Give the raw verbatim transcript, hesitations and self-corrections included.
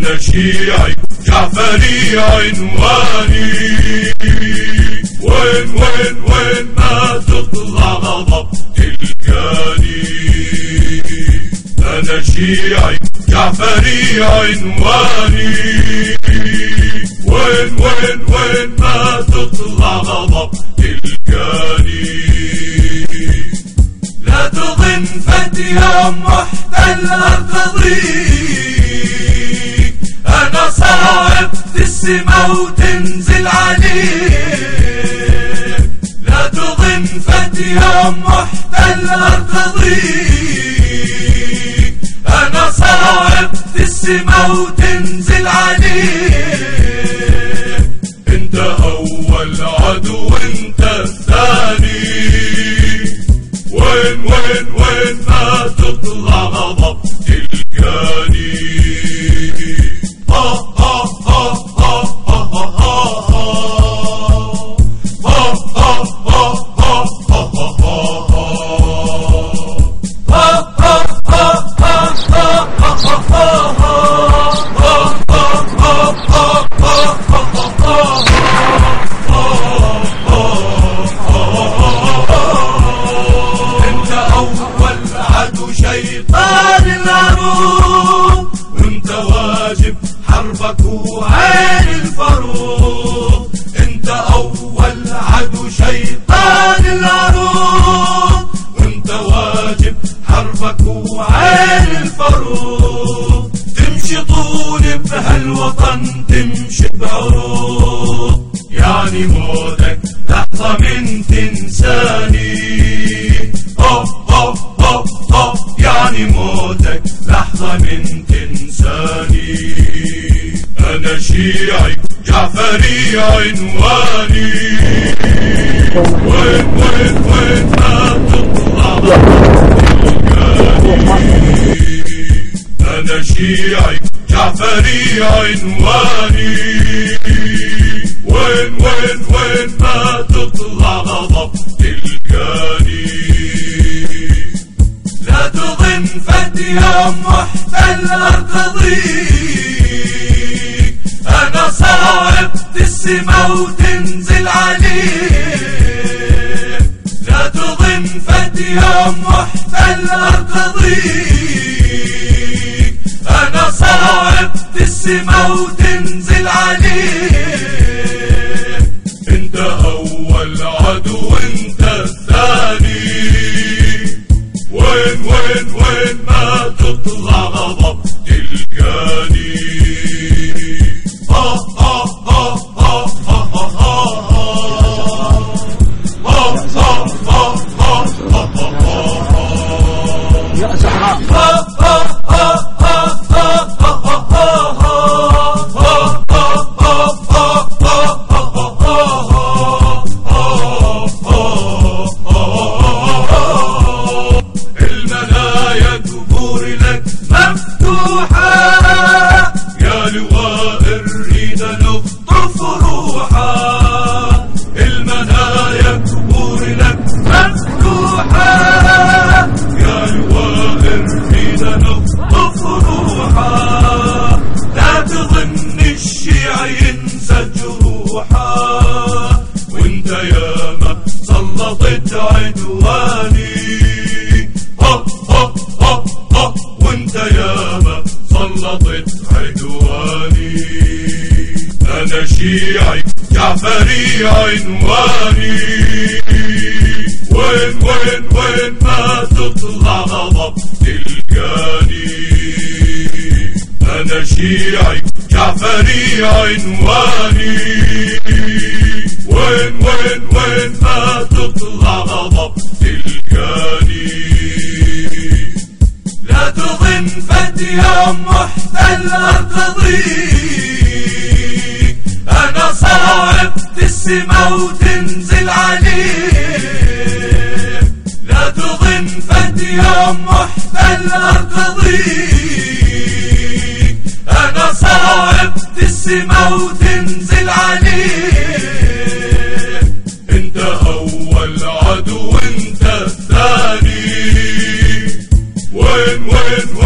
أنا شيعي جعفري عنواني، وين وين وين ما تطلع غضب تلقاني. أنا شيعي جعفري عنواني، وين وين وين ما تطلع غضب تلقاني. لا تظن فتيا محتل أرتضيك، أنا صاعد في السما وتنزل عليك. لا تظن فتيا محتل أرتضيك، أنا صاعد في السما وتنزل عليك. انت أول عدو انت الثاني، وين وين وين ما تطلع غضب تلقاني. آه آه آه آه آه شيطان العروض، وانت واجب حربك وعين الفروض. انت اول عدو شيطان العروض، وانت واجب حربك وعين الفروض. تمشي طول بهالوطن تمشي بعروض، يعني موتك لحظة من تنساني. أوه أوه أوه أوه يعني موتك لحظة من تنساني. أنا شيعي جعفري عنواني، وين وين وين ما تطلع تلقاني. أنا شيعي جعفري عنواني، وين وين وين ما تطلع غضب تلقاني. لا تظن فتيا محتل أرتضيك، أنا صاعد في السما وتنزل عليك. لا تظن فتيا محتل أرتضيك، أنا صاعد في السما وتنزل عليك. انت أول عدو انت الثاني، وين وين وين ما تطلع غضب تلقاني. آه آه آه آه آه آه آه آه آه يا زهراء. يا لواء الريدة نقطف روحا، المنايا كبور لك مفتوحة. يا لواء الريدة نقطف روحا، لا تظن الشيعي ينسى جروحا. وانت ياما سلطت عدواني، هو هو هو هو وانت ياما سلطت عدواني. أنا شيعي جعفري عنواني، وين وين وين ما تطلع غضب تلقاني. أنا شيعي جعفري عنواني، وين وين وين ما تطلع غضب تلقاني. لا تظن فتيا محتل أرتضيك، أنا صاعد في السما وتنزل عليك. لا تظن فتيا محتل أرتضيك، أنا صاعد في السما وتنزل عليك. انت أول عدو انت الثاني، وين وين